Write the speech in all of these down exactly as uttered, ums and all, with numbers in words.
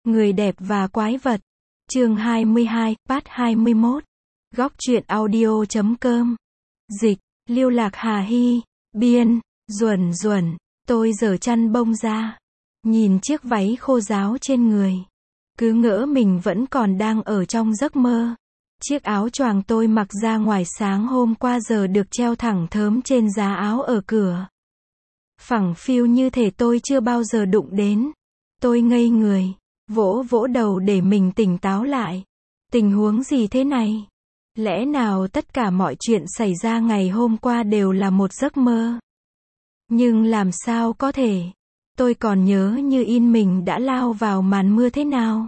Người đẹp và quái vật. Chương hai mươi hai, part hai mươi mốt. Góc truyện audio chấm com. Dịch, Liêu Lạc Hà Hy. Biên, Duẩn Duẩn. Tôi giở chăn bông ra. Nhìn chiếc váy khô ráo trên người. Cứ ngỡ mình vẫn còn đang ở trong giấc mơ. Chiếc áo choàng tôi mặc ra ngoài sáng hôm qua giờ được treo thẳng thớm trên giá áo ở cửa. Phẳng phiu như thể tôi chưa bao giờ đụng đến. Tôi ngây người, vỗ vỗ đầu để mình tỉnh táo lại. Tình huống gì thế này? Lẽ nào tất cả mọi chuyện xảy ra ngày hôm qua đều là một giấc mơ? Nhưng làm sao có thể? Tôi còn nhớ như in mình đã lao vào màn mưa thế nào.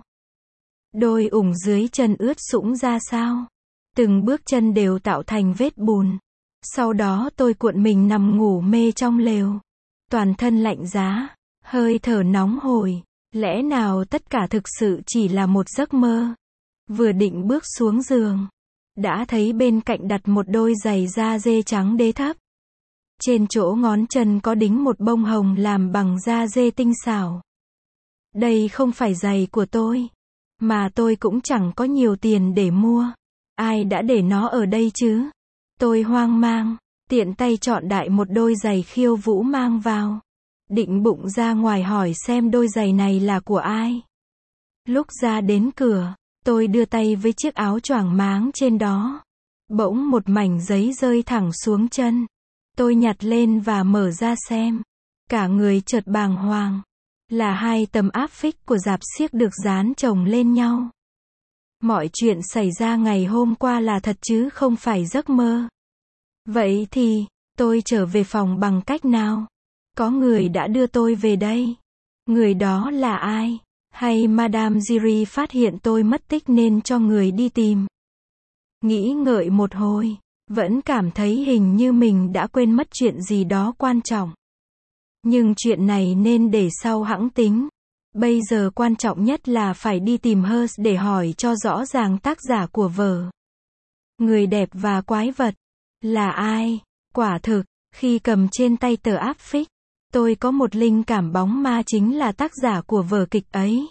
Đôi ủng dưới chân ướt sũng ra sao. Từng bước chân đều tạo thành vết bùn. Sau đó tôi cuộn mình nằm ngủ mê trong lều. Toàn thân lạnh giá, hơi thở nóng hổi. Lẽ nào tất cả thực sự chỉ là một giấc mơ? Vừa định bước xuống giường, đã thấy bên cạnh đặt một đôi giày da dê trắng đế thấp. Trên chỗ ngón chân có đính một bông hồng làm bằng da dê tinh xảo. Đây không phải giày của tôi, mà tôi cũng chẳng có nhiều tiền để mua. Ai đã để nó ở đây chứ? Tôi hoang mang, tiện tay chọn đại một đôi giày khiêu vũ mang vào. Định bụng ra ngoài hỏi xem đôi giày này là của ai. Lúc ra đến cửa, tôi đưa tay với chiếc áo choàng máng trên đó. Bỗng một mảnh giấy rơi thẳng xuống chân. Tôi nhặt lên và mở ra xem. Cả người chợt bàng hoàng. Là hai tấm áp phích của rạp xiếc được dán chồng lên nhau. Mọi chuyện xảy ra ngày hôm qua là thật chứ không phải giấc mơ. Vậy thì, tôi trở về phòng bằng cách nào? Có người đã đưa tôi về đây. Người đó là ai? Hay Madame Giry phát hiện tôi mất tích nên cho người đi tìm? Nghĩ ngợi một hồi, vẫn cảm thấy hình như mình đã quên mất chuyện gì đó quan trọng. Nhưng chuyện này nên để sau hẵng tính. Bây giờ quan trọng nhất là phải đi tìm Hearst để hỏi cho rõ ràng tác giả của vở. Người đẹp và quái vật. Là ai? Quả thực, khi cầm trên tay tờ áp phích, tôi có một linh cảm bóng ma chính là tác giả của vở kịch ấy.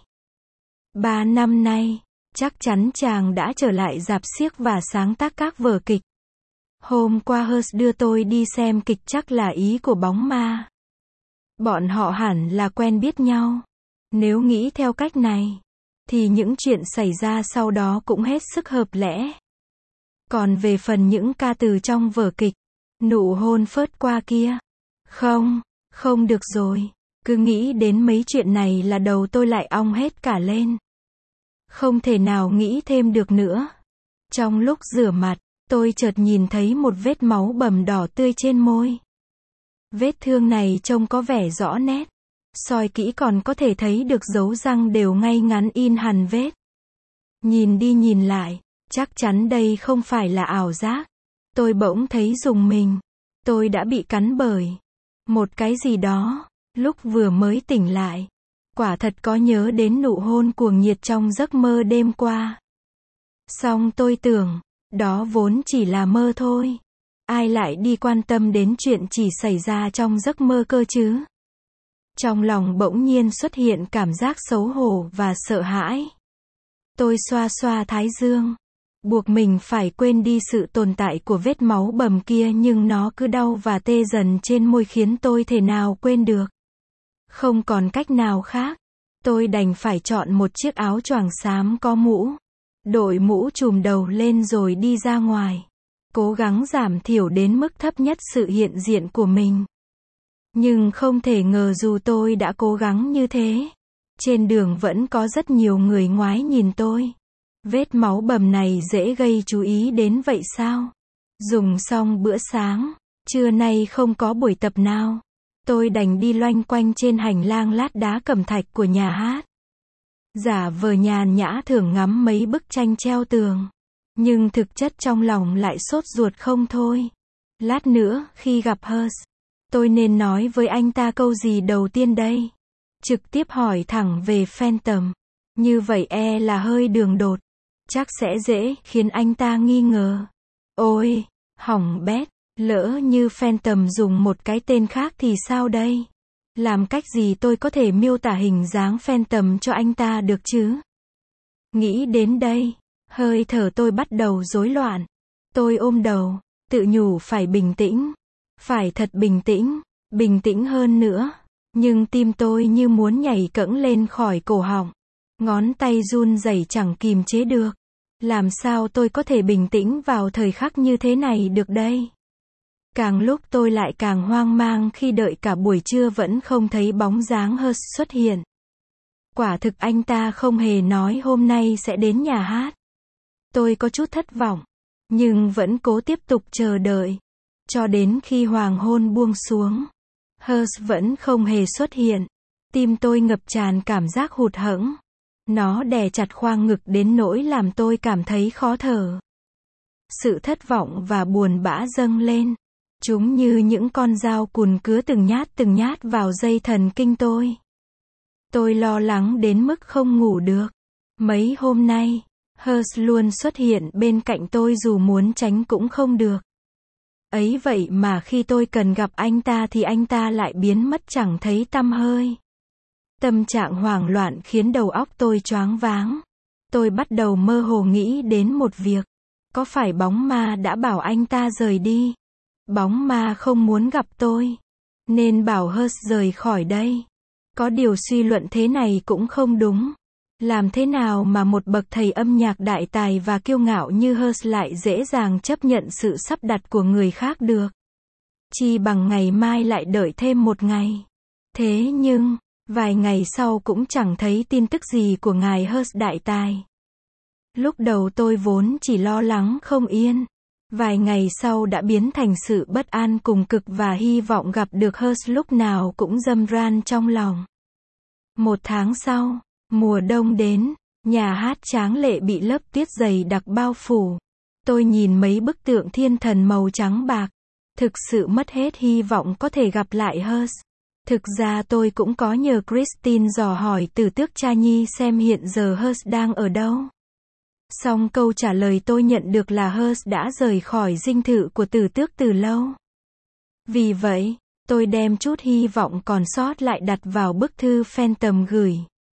Ba năm nay, chắc chắn chàng đã trở lại rạp xiếc và sáng tác các vở kịch. Hôm qua Hearst đưa tôi đi xem kịch chắc là ý của bóng ma. Bọn họ hẳn là quen biết nhau. Nếu nghĩ theo cách này, thì những chuyện xảy ra sau đó cũng hết sức hợp lẽ. Còn về phần những ca từ trong vở kịch, nụ hôn phớt qua kia. Không, không được rồi. Cứ nghĩ đến mấy chuyện này là đầu tôi lại ong hết cả lên. Không thể nào nghĩ thêm được nữa. Trong lúc rửa mặt, tôi chợt nhìn thấy một vết máu bầm đỏ tươi trên môi. Vết thương này trông có vẻ rõ nét. Soi kỹ còn có thể thấy được dấu răng đều ngay ngắn in hằn vết. Nhìn đi nhìn lại, chắc chắn đây không phải là ảo giác. Tôi bỗng thấy rùng mình. Tôi đã bị cắn bởi một cái gì đó. Lúc vừa mới tỉnh lại, quả thật có nhớ đến nụ hôn cuồng nhiệt trong giấc mơ đêm qua. Song tôi tưởng, đó vốn chỉ là mơ thôi. Ai lại đi quan tâm đến chuyện chỉ xảy ra trong giấc mơ cơ chứ? Trong lòng bỗng nhiên xuất hiện cảm giác xấu hổ và sợ hãi. Tôi xoa xoa thái dương, buộc mình phải quên đi sự tồn tại của vết máu bầm kia, nhưng nó cứ đau và tê dần trên môi khiến tôi thể nào quên được. Không còn cách nào khác, tôi đành phải chọn một chiếc áo choàng xám có mũ, đội mũ trùm đầu lên rồi đi ra ngoài, cố gắng giảm thiểu đến mức thấp nhất sự hiện diện của mình. Nhưng không thể ngờ dù tôi đã cố gắng như thế, trên đường vẫn có rất nhiều người ngoái nhìn tôi. Vết máu bầm này dễ gây chú ý đến vậy sao? Dùng xong bữa sáng, trưa nay không có buổi tập nào. Tôi đành đi loanh quanh trên hành lang lát đá cẩm thạch của nhà hát. Giả vờ nhàn nhã thưởng ngắm mấy bức tranh treo tường. Nhưng thực chất trong lòng lại sốt ruột không thôi. Lát nữa, khi gặp Hearst, tôi nên nói với anh ta câu gì đầu tiên đây? Trực tiếp hỏi thẳng về Phantom. Như vậy e là hơi đường đột. Chắc sẽ dễ khiến anh ta nghi ngờ. Ôi, hỏng bét, lỡ như Phantom dùng một cái tên khác thì sao đây? Làm cách gì tôi có thể miêu tả hình dáng Phantom cho anh ta được chứ? Nghĩ đến đây, hơi thở tôi bắt đầu rối loạn. Tôi ôm đầu, tự nhủ phải bình tĩnh. Phải thật bình tĩnh, bình tĩnh hơn nữa. Nhưng tim tôi như muốn nhảy cẫng lên khỏi cổ họng. Ngón tay run rẩy chẳng kìm chế được. Làm sao tôi có thể bình tĩnh vào thời khắc như thế này được đây? Càng lúc tôi lại càng hoang mang khi đợi cả buổi trưa vẫn không thấy bóng dáng Hers xuất hiện. Quả thực anh ta không hề nói hôm nay sẽ đến nhà hát. Tôi có chút thất vọng, nhưng vẫn cố tiếp tục chờ đợi. Cho đến khi hoàng hôn buông xuống, Hers vẫn không hề xuất hiện. Tim tôi ngập tràn cảm giác hụt hẫng. Nó đè chặt khoang ngực đến nỗi làm tôi cảm thấy khó thở. Sự thất vọng và buồn bã dâng lên. Chúng như những con dao cùn cứa từng nhát từng nhát vào dây thần kinh tôi. Tôi lo lắng đến mức không ngủ được. Mấy hôm nay, Hers luôn xuất hiện bên cạnh tôi dù muốn tránh cũng không được. Ấy vậy mà khi tôi cần gặp anh ta thì anh ta lại biến mất chẳng thấy tăm hơi. Tâm trạng hoảng loạn khiến đầu óc tôi choáng váng. Tôi bắt đầu mơ hồ nghĩ đến một việc. Có phải bóng ma đã bảo anh ta rời đi? Bóng ma không muốn gặp tôi, nên bảo Hers rời khỏi đây. Có điều suy luận thế này cũng không đúng. Làm thế nào mà một bậc thầy âm nhạc đại tài và kiêu ngạo như Hers lại dễ dàng chấp nhận sự sắp đặt của người khác được? Chi bằng ngày mai lại đợi thêm một ngày. Thế nhưng, vài ngày sau cũng chẳng thấy tin tức gì của ngài Hers đại tài. Lúc đầu tôi vốn chỉ lo lắng không yên. Vài ngày sau đã biến thành sự bất an cùng cực và hy vọng gặp được Hers lúc nào cũng râm ran trong lòng. Một tháng sau, mùa đông đến, nhà hát tráng lệ bị lớp tuyết dày đặc bao phủ. Tôi nhìn mấy bức tượng thiên thần màu trắng bạc. Thực sự mất hết hy vọng có thể gặp lại Hers. Thực ra tôi cũng có nhờ Christine dò hỏi từ tước cha nhi xem hiện giờ Hers đang ở đâu. Song câu trả lời tôi nhận được là Hers đã rời khỏi dinh thự của tử tước từ lâu. Vì vậy, tôi đem chút hy vọng còn sót lại đặt vào bức thư Phantom gửi.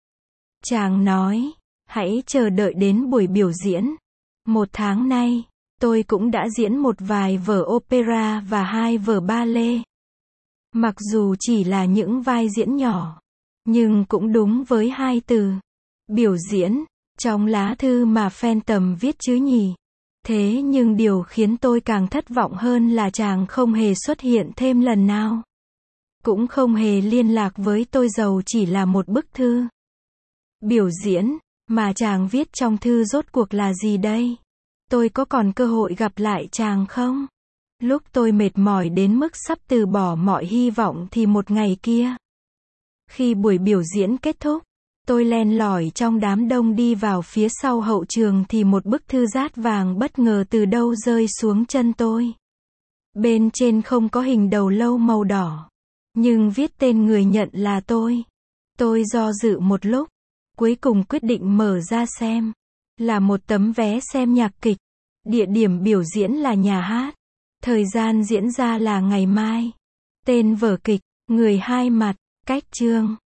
Chàng nói, hãy chờ đợi đến buổi biểu diễn. Một tháng nay, tôi cũng đã diễn một vài vở opera và hai vở ballet. Mặc dù chỉ là những vai diễn nhỏ, nhưng cũng đúng với hai từ. Biểu diễn. Trong lá thư mà Phantom viết chứ nhỉ. Thế nhưng điều khiến tôi càng thất vọng hơn là chàng không hề xuất hiện thêm lần nào. Cũng không hề liên lạc với tôi dầu chỉ là một bức thư. Biểu diễn, mà chàng viết trong thư rốt cuộc là gì đây? Tôi có còn cơ hội gặp lại chàng không? Lúc tôi mệt mỏi đến mức sắp từ bỏ mọi hy vọng thì một ngày kia, khi buổi biểu diễn kết thúc, tôi len lỏi trong đám đông đi vào phía sau hậu trường thì một bức thư dát vàng bất ngờ từ đâu rơi xuống chân tôi. Bên trên không có hình đầu lâu màu đỏ, nhưng viết tên người nhận là tôi. Tôi do dự một lúc, cuối cùng quyết định mở ra xem. Là một tấm vé xem nhạc kịch. Địa điểm biểu diễn là nhà hát. Thời gian diễn ra là ngày mai. Tên vở kịch, Người hai mặt, cách chương.